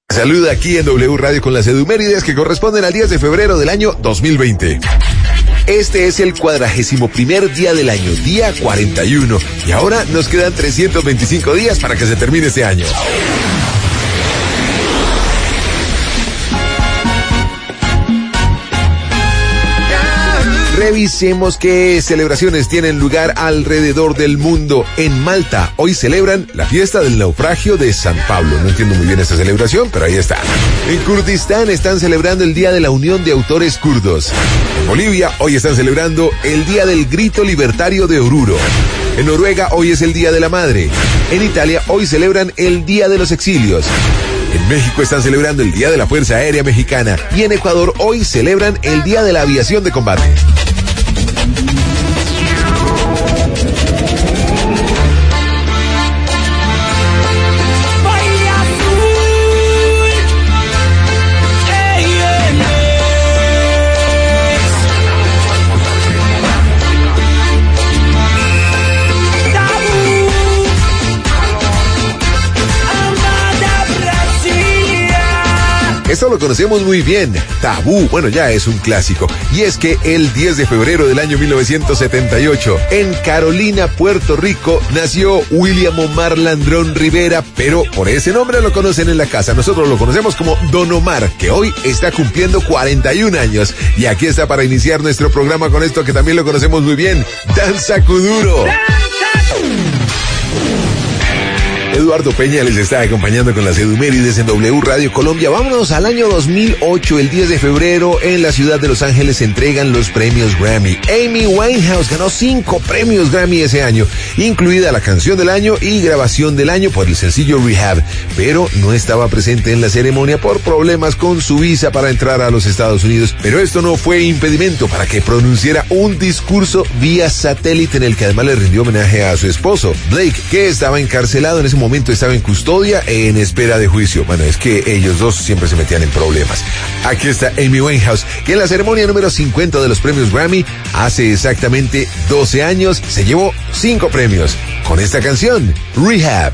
Saluda aquí en W Radio con las edumérides que corresponden al 10 de febrero del año 2020. Este es el 41º día del año, día 41. Y ahora nos quedan 325 días para que se termine este año. Revisemos qué celebraciones tienen lugar alrededor del mundo. En Malta, hoy celebran la fiesta del naufragio de San Pablo. No entiendo muy bien esta celebración, pero ahí está. En Kurdistán están celebrando el Día de la Unión de Autores Kurdos. En Bolivia, hoy están celebrando el Día del Grito Libertario de Oruro. En Noruega, hoy es el Día de la Madre. En Italia, hoy celebran el Día de los Exilios. En México están celebrando el Día de la Fuerza Aérea Mexicana. Y en Ecuador, hoy celebran el Día de la Aviación de Combate. Esto lo conocemos muy bien, Tabú, bueno, ya es un clásico. Y es que el 10 de febrero del año 1978, en Carolina, Puerto Rico, nació William Omar Landrón Rivera, pero por ese nombre lo conocen en la casa. Nosotros lo conocemos como Don Omar, que hoy está cumpliendo 41 años. Y aquí está para iniciar nuestro programa con esto que también lo conocemos muy bien, Danza Kuduro. Eduardo Peña les está acompañando con las edumérides en W Radio Colombia. Vámonos al año 2008, el 10 de febrero, en la ciudad de Los Ángeles se entregan los premios Grammy. Amy Winehouse ganó 5 premios Grammy ese año, incluida la canción del año y grabación del año por el sencillo Rehab, pero no estaba presente en la ceremonia por problemas con su visa para entrar a los Estados Unidos. Pero esto no fue impedimento para que pronunciara un discurso vía satélite en el que además le rindió homenaje a su esposo, Blake, que estaba encarcelado en ese momento, estaba en custodia en espera de juicio. Bueno, es que ellos dos siempre se metían en problemas. Aquí está Amy Winehouse, que en la ceremonia número 50 de los premios Grammy, hace exactamente 12 años, se llevó 5 premios con esta canción, Rehab.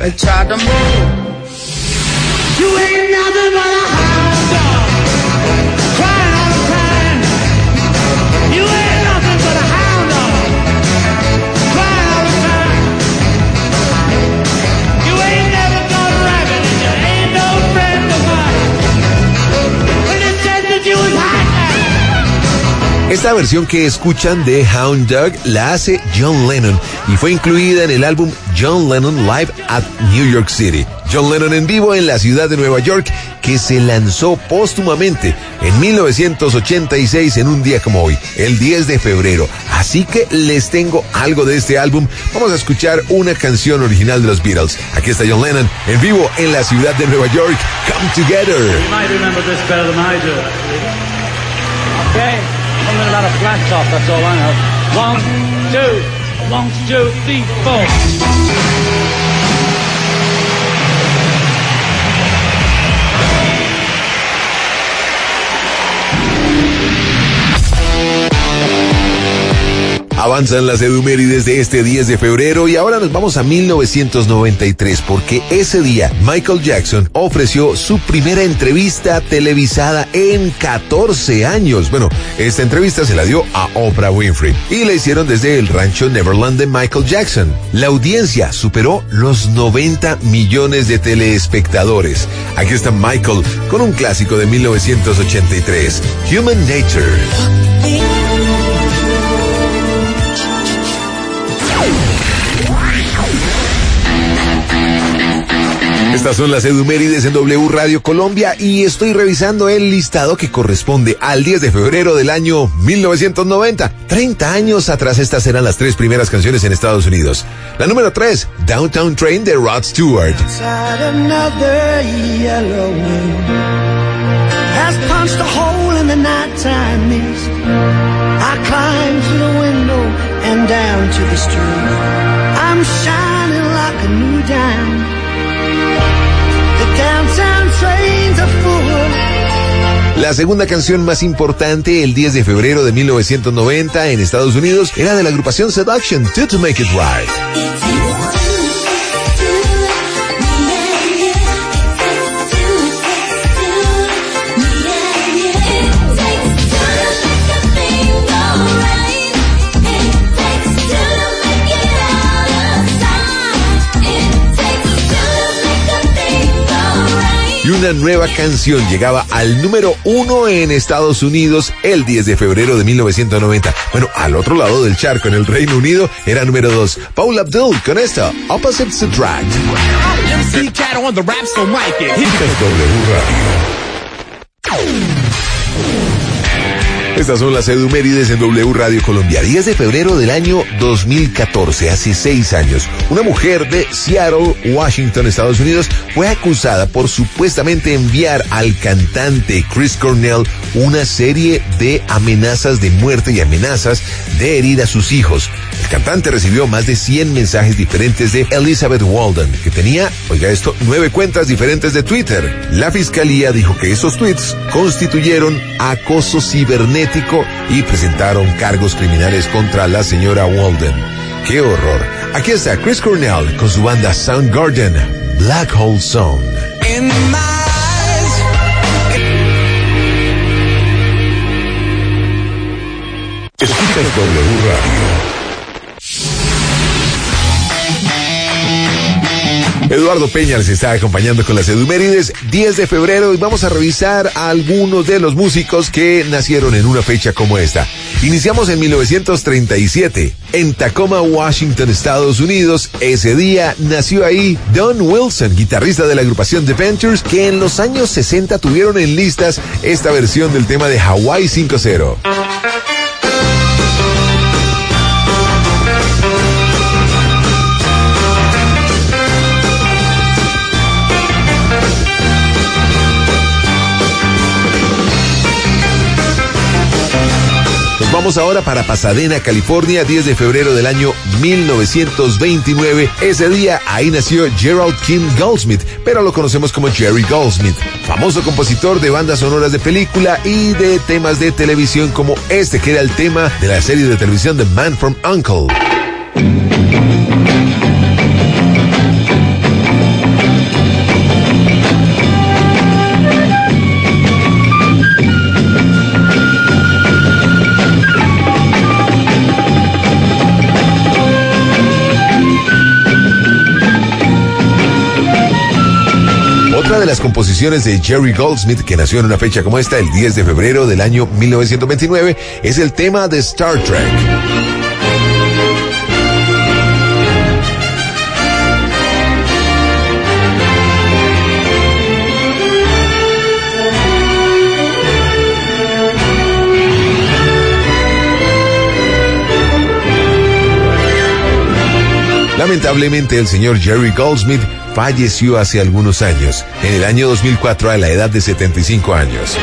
Esta versión que escuchan de Hound Dog la hace John Lennon y fue incluida en el álbum John Lennon Live at New York City. John Lennon en vivo en la ciudad de Nueva York, que se lanzó póstumamente en 1986 en un día como hoy, el 10 de febrero. Así que les tengo algo de este álbum. Vamos a escuchar una canción original de los Beatles. Aquí está John Lennon en vivo en la ciudad de Nueva York. Come Together. You might remember this better than I do. Okay. I'm in a lot of flat top, that's all I know. 1, 2, 3, 4. Avanzan las edumérides de este 10 de febrero y ahora nos vamos a 1993 porque ese día Michael Jackson ofreció su primera entrevista televisada en 14 años. Bueno, esta entrevista se la dio a Oprah Winfrey y la hicieron desde el rancho Neverland de Michael Jackson. La audiencia superó los 90 millones de telespectadores. Aquí está Michael con un clásico de 1983, Human Nature. Estas son las edumérides en W Radio Colombia y estoy revisando el listado que corresponde al 10 de febrero del año 1990. 30 años atrás estas eran las 3 primeras canciones en Estados Unidos. La número 3, Downtown Train de Rod Stewart. La segunda canción más importante el 10 de febrero de 1990 en Estados Unidos era de la agrupación Seduction, Two to Make It Right. y una nueva canción llegaba al número 1 en Estados Unidos el 10 de febrero de 1990. Bueno, al otro lado del charco, en el Reino Unido, era número 2. Paula Abdul con esta, Opposites Attract. Estas son las edumérides en W Radio Colombia. 10 de febrero del año 2014, hace 6 años, una mujer de Seattle, Washington, Estados Unidos, fue acusada por supuestamente enviar al cantante Chris Cornell una serie de amenazas de muerte y amenazas de herir a sus hijos. El cantante recibió más de 100 mensajes diferentes de Elizabeth Walden, que tenía, oiga esto, 9 cuentas diferentes de Twitter. La fiscalía dijo que esos tweets constituyeron acoso cibernético y presentaron cargos criminales contra la señora Walden. ¡Qué horror! Aquí está Chris Cornell con su banda Soundgarden, Black Hole Song. Escuchas W Radio. Eduardo Peña les está acompañando con las edumérides. 10 de febrero y vamos a revisar a algunos de los músicos que nacieron en una fecha como esta. Iniciamos en 1937, en Tacoma, Washington, Estados Unidos. Ese día nació ahí Don Wilson, guitarrista de la agrupación The Ventures, que en los años 60 tuvieron en listas esta versión del tema de Hawaii 5-0. Vamos ahora para Pasadena, California, 10 de febrero del año 1929. Ese día ahí nació Gerald Kim Goldsmith, pero lo conocemos como Jerry Goldsmith, famoso compositor de bandas sonoras de película y de temas de televisión como este, que era el tema de la serie de televisión The Man from U.N.C.L.E. Otra de las composiciones de Jerry Goldsmith, que nació en una fecha como esta, el 10 de febrero del año 1929, es el tema de Star Trek. Lamentablemente, el señor Jerry Goldsmith falleció hace algunos años, en el año 2004, a la edad de 75 años.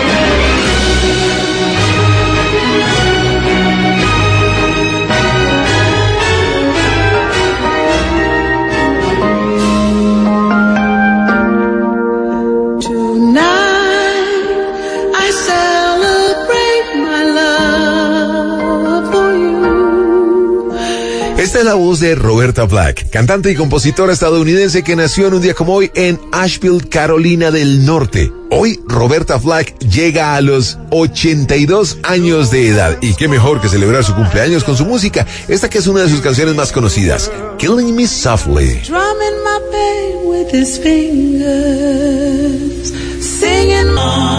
Esta es la voz de Roberta Flack, cantante y compositora estadounidense que nació en un día como hoy en Asheville, Carolina del Norte. Hoy Roberta Flack llega a los 82 años de edad, y qué mejor que celebrar su cumpleaños con su música, esta que es una de sus canciones más conocidas, Killing Me Softly. Drumming my pain with his fingers, singing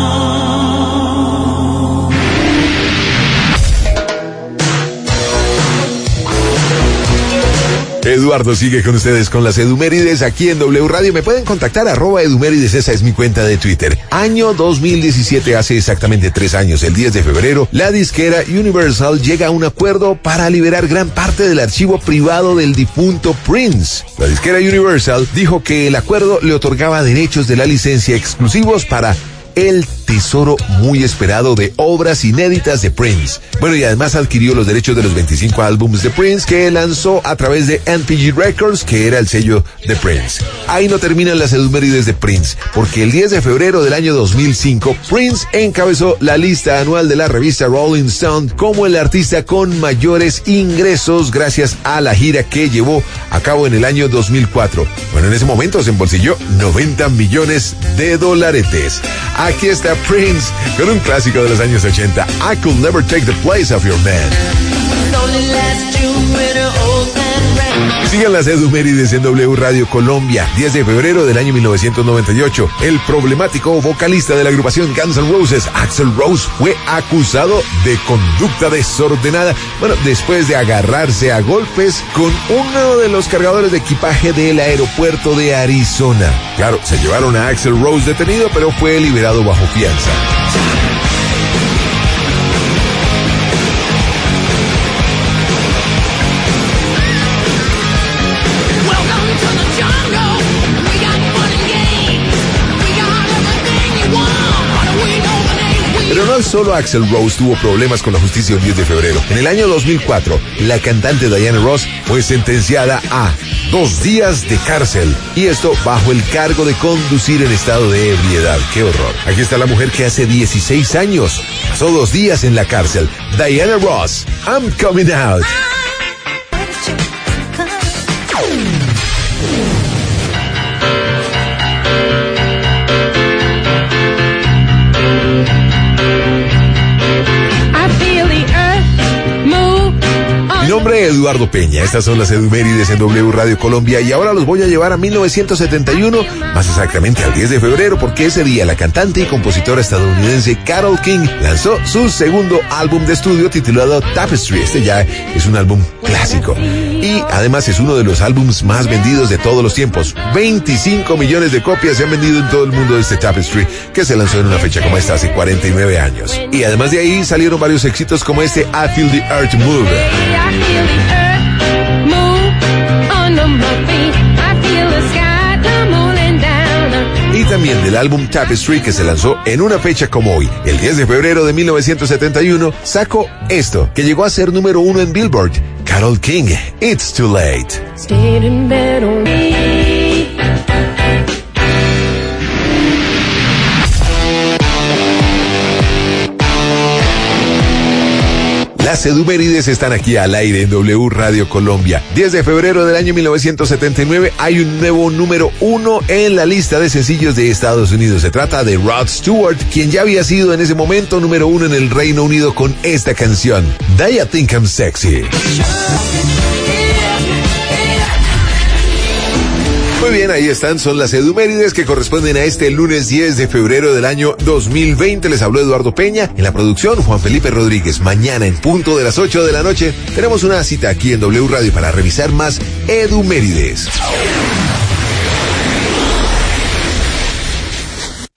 Eduardo sigue con ustedes con las edumérides aquí en W Radio. Me pueden contactar @edumérides, esa es mi cuenta de Twitter. Año 2017, hace exactamente 3 años, el 10 de febrero, la disquera Universal llega a un acuerdo para liberar gran parte del archivo privado del difunto Prince. La disquera Universal dijo que el acuerdo le otorgaba derechos de la licencia exclusivos para el tesoro muy esperado de obras inéditas de Prince. Bueno, y además adquirió los derechos de los 25 álbumes de Prince que lanzó a través de NPG Records, que era el sello de Prince. Ahí no terminan las edumérides de Prince, porque el 10 de febrero del año 2005, Prince encabezó la lista anual de la revista Rolling Stone como el artista con mayores ingresos gracias a la gira que llevó a cabo en el año 2004. Bueno, en ese momento se embolsilló $90 millones. Aquí está Prince con un clásico de los años 80, I Could Never Take the Place of Your Man. only last June when her old man ran. Sigan las edumérides en W Radio Colombia. 10 de febrero del año 1998, el problemático vocalista de la agrupación Guns N' Roses, Axl Rose, fue acusado de conducta desordenada, después de agarrarse a golpes con uno de los cargadores de equipaje del aeropuerto de Arizona. Claro, se llevaron a Axl Rose detenido, pero fue liberado bajo fianza. Pero no solo Axl Rose tuvo problemas con la justicia el 10 de febrero. En el año 2004, la cantante Diana Ross fue sentenciada a 2 días de cárcel. Y esto bajo el cargo de conducir en estado de ebriedad. ¡Qué horror! Aquí está la mujer que hace 16 años pasó 2 días en la cárcel. Diana Ross, I'm Coming Out. Mi nombre es Eduardo Peña, estas son las edumérides en W Radio Colombia y ahora los voy a llevar a 1971, más exactamente al 10 de febrero, porque ese día la cantante y compositora estadounidense Carole King lanzó su segundo álbum de estudio titulado Tapestry. Este ya es un álbum clásico y además es uno de los álbumes más vendidos de todos los tiempos. 25 millones de copias se han vendido en todo el mundo de este Tapestry, que se lanzó en una fecha como esta hace 49 años. Y además de ahí salieron varios éxitos como este I Feel the Earth Move. Y también del álbum Tapestry, que se lanzó en una fecha como hoy, el 10 de febrero de 1971, sacó esto, que llegó a ser número 1 en Billboard. Carole King, It's Too Late. Las edumérides están aquí al aire en W Radio Colombia. 10 de febrero del año 1979 hay un nuevo número 1 en la lista de sencillos de Estados Unidos. Se trata de Rod Stewart, quien ya había sido en ese momento número 1 en el Reino Unido con esta canción, Do You Think I'm Sexy? Muy bien, ahí están, son las edumérides que corresponden a este lunes 10 de febrero del año 2020. Les habló Eduardo Peña, en la producción Juan Felipe Rodríguez. Mañana en punto de las 8 de la noche tenemos una cita aquí en W Radio para revisar más edumérides.